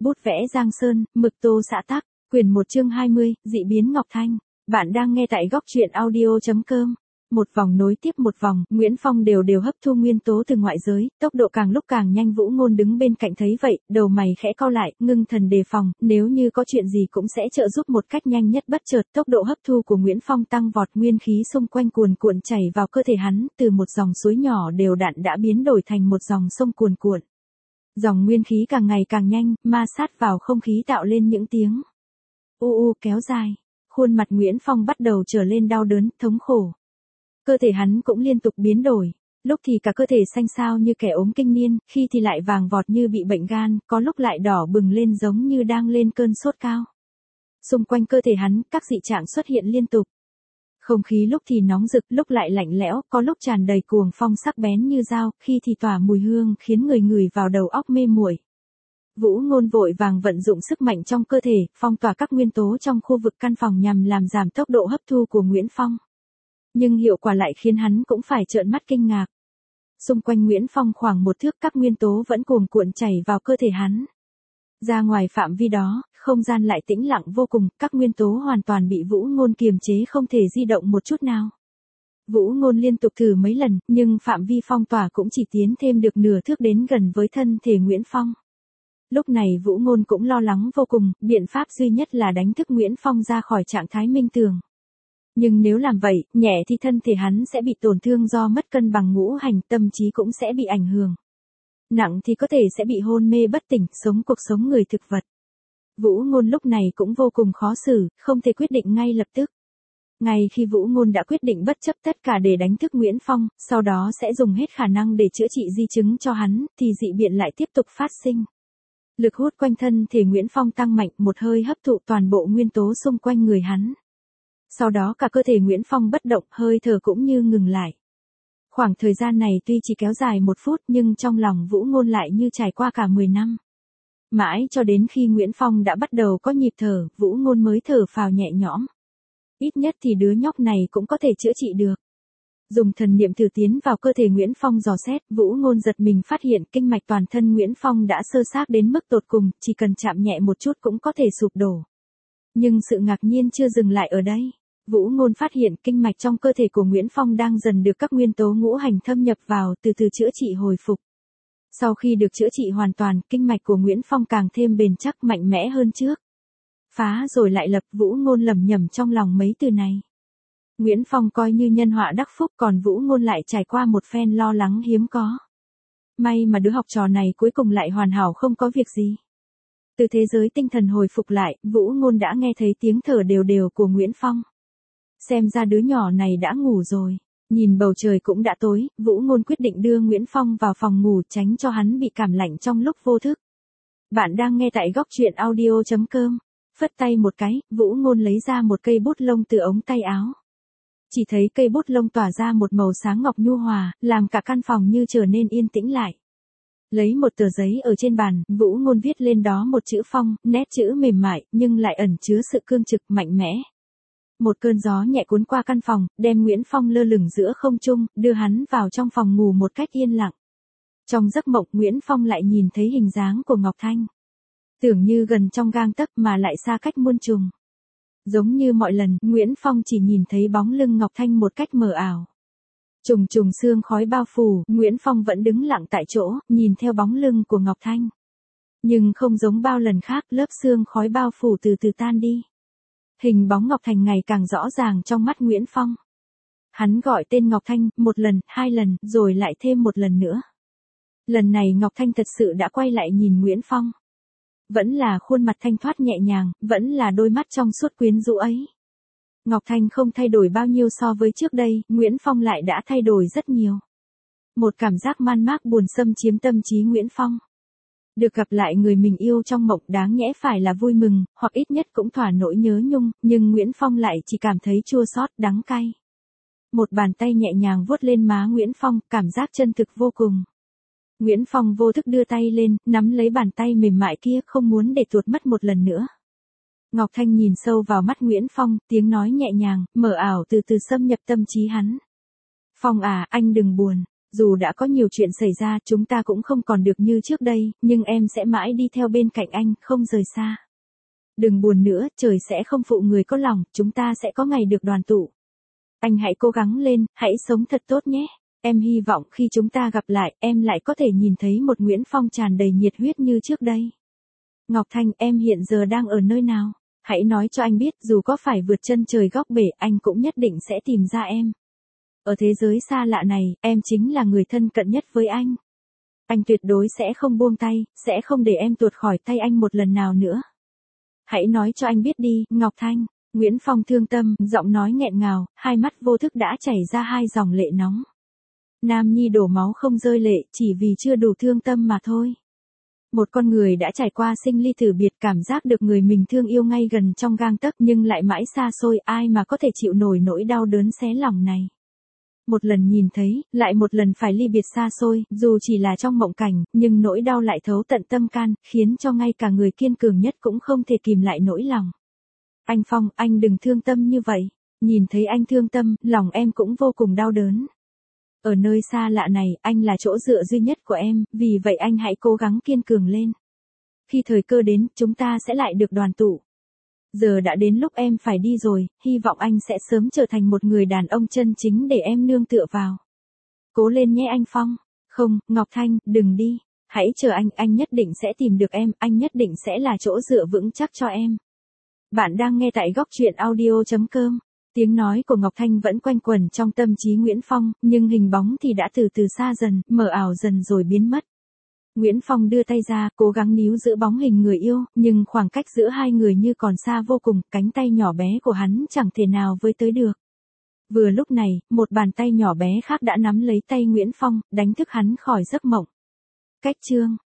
bút vẽ Giang Sơn, mực tô xã tắc, quyển 1 chương 20, dị biến Ngọc Thanh. Bạn đang nghe tại góc truyện audio.com. Một vòng nối tiếp một vòng, Nguyễn Phong đều hấp thu nguyên tố từ ngoại giới, tốc độ càng lúc càng nhanh. Vũ Ngôn đứng bên cạnh thấy vậy, đầu mày khẽ cau lại, ngưng thần đề phòng, nếu như có chuyện gì cũng sẽ trợ giúp một cách nhanh nhất. Bất chợt, tốc độ hấp thu của Nguyễn Phong tăng vọt, nguyên khí xung quanh cuồn cuộn chảy vào cơ thể hắn, từ một dòng suối nhỏ đều đặn đã biến đổi thành một dòng sông cuồn cuộn. Dòng nguyên khí càng ngày càng nhanh, ma sát vào không khí tạo lên những tiếng kéo dài. Khuôn mặt Nguyễn Phong bắt đầu trở lên đau đớn, thống khổ. Cơ thể hắn cũng liên tục biến đổi, lúc thì cả cơ thể xanh xao như kẻ ốm kinh niên, khi thì lại vàng vọt như bị bệnh gan, có lúc lại đỏ bừng lên giống như đang lên cơn sốt cao. Xung quanh cơ thể hắn, các dị trạng xuất hiện liên tục. Không khí lúc thì nóng rực, lúc lại lạnh lẽo, có lúc tràn đầy cuồng phong sắc bén như dao, khi thì tỏa mùi hương khiến người ngửi vào đầu óc mê muội. Vũ Ngôn vội vàng vận dụng sức mạnh trong cơ thể, phong tỏa các nguyên tố trong khu vực căn phòng nhằm làm giảm tốc độ hấp thu của Nguyễn Phong. Nhưng hiệu quả lại khiến hắn cũng phải trợn mắt kinh ngạc. Xung quanh Nguyễn Phong khoảng một thước, các nguyên tố vẫn cuồn cuộn chảy vào cơ thể hắn. Ra ngoài phạm vi đó, không gian lại tĩnh lặng vô cùng, các nguyên tố hoàn toàn bị Vũ Ngôn kiềm chế, không thể di động một chút nào. Vũ Ngôn liên tục thử mấy lần, nhưng phạm vi phong tỏa cũng chỉ tiến thêm được nửa thước đến gần với thân thể Nguyễn Phong. Lúc này Vũ Ngôn cũng lo lắng vô cùng, biện pháp duy nhất là đánh thức Nguyễn Phong ra khỏi trạng thái minh tường. Nhưng nếu làm vậy, nhẹ thì thân thể hắn sẽ bị tổn thương do mất cân bằng ngũ hành, tâm trí cũng sẽ bị ảnh hưởng. Nặng thì có thể sẽ bị hôn mê bất tỉnh, sống cuộc sống người thực vật. Vũ Ngôn lúc này cũng vô cùng khó xử, không thể quyết định ngay lập tức. Ngay khi Vũ Ngôn đã quyết định bất chấp tất cả để đánh thức Nguyễn Phong, sau đó sẽ dùng hết khả năng để chữa trị di chứng cho hắn, thì dị biến lại tiếp tục phát sinh. Lực hút quanh thân thể Nguyễn Phong tăng mạnh, một hơi hấp thụ toàn bộ nguyên tố xung quanh người hắn. Sau đó cả cơ thể Nguyễn Phong bất động, hơi thở cũng như ngừng lại. Khoảng thời gian này tuy chỉ kéo dài 1 phút nhưng trong lòng Vũ Ngôn lại như trải qua cả 10 năm. Mãi cho đến khi Nguyễn Phong đã bắt đầu có nhịp thở, Vũ Ngôn mới thở phào nhẹ nhõm. Ít nhất thì đứa nhóc này cũng có thể chữa trị được. Dùng thần niệm thử tiến vào cơ thể Nguyễn Phong dò xét, Vũ Ngôn giật mình phát hiện kinh mạch toàn thân Nguyễn Phong đã xơ xác đến mức tột cùng, chỉ cần chạm nhẹ một chút cũng có thể sụp đổ. Nhưng sự ngạc nhiên chưa dừng lại ở đây. Vũ Ngôn phát hiện kinh mạch trong cơ thể của Nguyễn Phong đang dần được các nguyên tố ngũ hành thâm nhập vào, từ từ chữa trị hồi phục. Sau khi được chữa trị hoàn toàn, kinh mạch của Nguyễn Phong càng thêm bền chắc, mạnh mẽ hơn trước. Phá rồi lại lập, Vũ Ngôn lẩm nhẩm trong lòng mấy từ này. Nguyễn Phong coi như nhân họa đắc phúc, còn Vũ Ngôn lại trải qua một phen lo lắng hiếm có. May mà đứa học trò này cuối cùng lại hoàn hảo, không có việc gì. Từ thế giới tinh thần hồi phục lại, Vũ Ngôn đã nghe thấy tiếng thở đều của Nguyễn Phong. Xem ra đứa nhỏ này đã ngủ rồi. Nhìn bầu trời cũng đã tối, Vũ Ngôn quyết định đưa Nguyễn Phong vào phòng ngủ, tránh cho hắn bị cảm lạnh trong lúc vô thức. Bạn đang nghe tại góc truyện audio.com. Phất tay một cái, Vũ Ngôn lấy ra một cây bút lông từ ống tay áo. Chỉ thấy cây bút lông tỏa ra một màu sáng ngọc nhu hòa, làm cả căn phòng như trở nên yên tĩnh lại. Lấy một tờ giấy ở trên bàn, Vũ Ngôn viết lên đó một chữ Phong, nét chữ mềm mại, nhưng lại ẩn chứa sự cương trực, mạnh mẽ. Một cơn gió nhẹ cuốn qua căn phòng, đem Nguyễn Phong lơ lửng giữa không trung, đưa hắn vào trong phòng ngủ một cách yên lặng. Trong giấc mộng, Nguyễn Phong lại nhìn thấy hình dáng của Ngọc Thanh. Tưởng như gần trong gang tấc mà lại xa cách muôn trùng. Giống như mọi lần, Nguyễn Phong chỉ nhìn thấy bóng lưng Ngọc Thanh một cách mờ ảo. Trùng trùng sương khói bao phủ, Nguyễn Phong vẫn đứng lặng tại chỗ, nhìn theo bóng lưng của Ngọc Thanh. Nhưng không giống bao lần khác, lớp sương khói bao phủ từ từ tan đi. Hình bóng Ngọc Thanh ngày càng rõ ràng trong mắt Nguyễn Phong. Hắn gọi tên Ngọc Thanh, 1 lần, 2 lần, rồi lại thêm 1 lần nữa. Lần này Ngọc Thanh thật sự đã quay lại nhìn Nguyễn Phong. Vẫn là khuôn mặt thanh thoát nhẹ nhàng, vẫn là đôi mắt trong suốt quyến rũ ấy. Ngọc Thanh không thay đổi bao nhiêu so với trước đây, Nguyễn Phong lại đã thay đổi rất nhiều. Một cảm giác man mác buồn xâm chiếm tâm trí Nguyễn Phong. Được gặp lại người mình yêu trong mộng đáng nhẽ phải là vui mừng, hoặc ít nhất cũng thỏa nỗi nhớ nhung, nhưng Nguyễn Phong lại chỉ cảm thấy chua xót, đắng cay. Một bàn tay nhẹ nhàng vuốt lên má Nguyễn Phong, cảm giác chân thực vô cùng. Nguyễn Phong vô thức đưa tay lên, nắm lấy bàn tay mềm mại kia, không muốn để tuột mất một lần nữa. Ngọc Thanh nhìn sâu vào mắt Nguyễn Phong, tiếng nói nhẹ nhàng, mờ ảo từ từ xâm nhập tâm trí hắn. Phong à, anh đừng buồn. Dù đã có nhiều chuyện xảy ra, chúng ta cũng không còn được như trước đây, nhưng em sẽ mãi đi theo bên cạnh anh, không rời xa. Đừng buồn nữa, trời sẽ không phụ người có lòng, chúng ta sẽ có ngày được đoàn tụ. Anh hãy cố gắng lên, hãy sống thật tốt nhé. Em hy vọng khi chúng ta gặp lại, em lại có thể nhìn thấy một Nguyễn Phong tràn đầy nhiệt huyết như trước đây. Ngọc Thanh, em hiện giờ đang ở nơi nào? Hãy nói cho anh biết, dù có phải vượt chân trời góc bể, anh cũng nhất định sẽ tìm ra em. Ở thế giới xa lạ này, em chính là người thân cận nhất với anh. Anh tuyệt đối sẽ không buông tay, sẽ không để em tuột khỏi tay anh một lần nào nữa. Hãy nói cho anh biết đi, Ngọc Thanh. Nguyễn Phong thương tâm, giọng nói nghẹn ngào, hai mắt vô thức đã chảy ra hai dòng lệ nóng. Nam nhi đổ máu không rơi lệ, chỉ vì chưa đủ thương tâm mà thôi. Một con người đã trải qua sinh ly tử biệt, cảm giác được người mình thương yêu ngay gần trong gang tấc nhưng lại mãi xa xôi, ai mà có thể chịu nổi nỗi đau đớn xé lòng này. Một lần nhìn thấy, lại một lần phải ly biệt xa xôi, dù chỉ là trong mộng cảnh, nhưng nỗi đau lại thấu tận tâm can, khiến cho ngay cả người kiên cường nhất cũng không thể kìm lại nỗi lòng. Anh Phong, anh đừng thương tâm như vậy. Nhìn thấy anh thương tâm, lòng em cũng vô cùng đau đớn. Ở nơi xa lạ này, anh là chỗ dựa duy nhất của em, vì vậy anh hãy cố gắng kiên cường lên. Khi thời cơ đến, chúng ta sẽ lại được đoàn tụ. Giờ đã đến lúc em phải đi rồi, hy vọng anh sẽ sớm trở thành một người đàn ông chân chính để em nương tựa vào. Cố lên nhé anh Phong. Không, Ngọc Thanh, đừng đi. Hãy chờ anh nhất định sẽ tìm được em, anh nhất định sẽ là chỗ dựa vững chắc cho em. Bạn đang nghe tại góc truyện audio.com. Tiếng nói của Ngọc Thanh vẫn quanh quẩn trong tâm trí Nguyễn Phong, nhưng hình bóng thì đã từ từ xa dần, mờ ảo dần rồi biến mất. Nguyễn Phong đưa tay ra, cố gắng níu giữ bóng hình người yêu, nhưng khoảng cách giữa hai người như còn xa vô cùng, cánh tay nhỏ bé của hắn chẳng thể nào với tới được. Vừa lúc này, một bàn tay nhỏ bé khác đã nắm lấy tay Nguyễn Phong, đánh thức hắn khỏi giấc mộng. Cách chương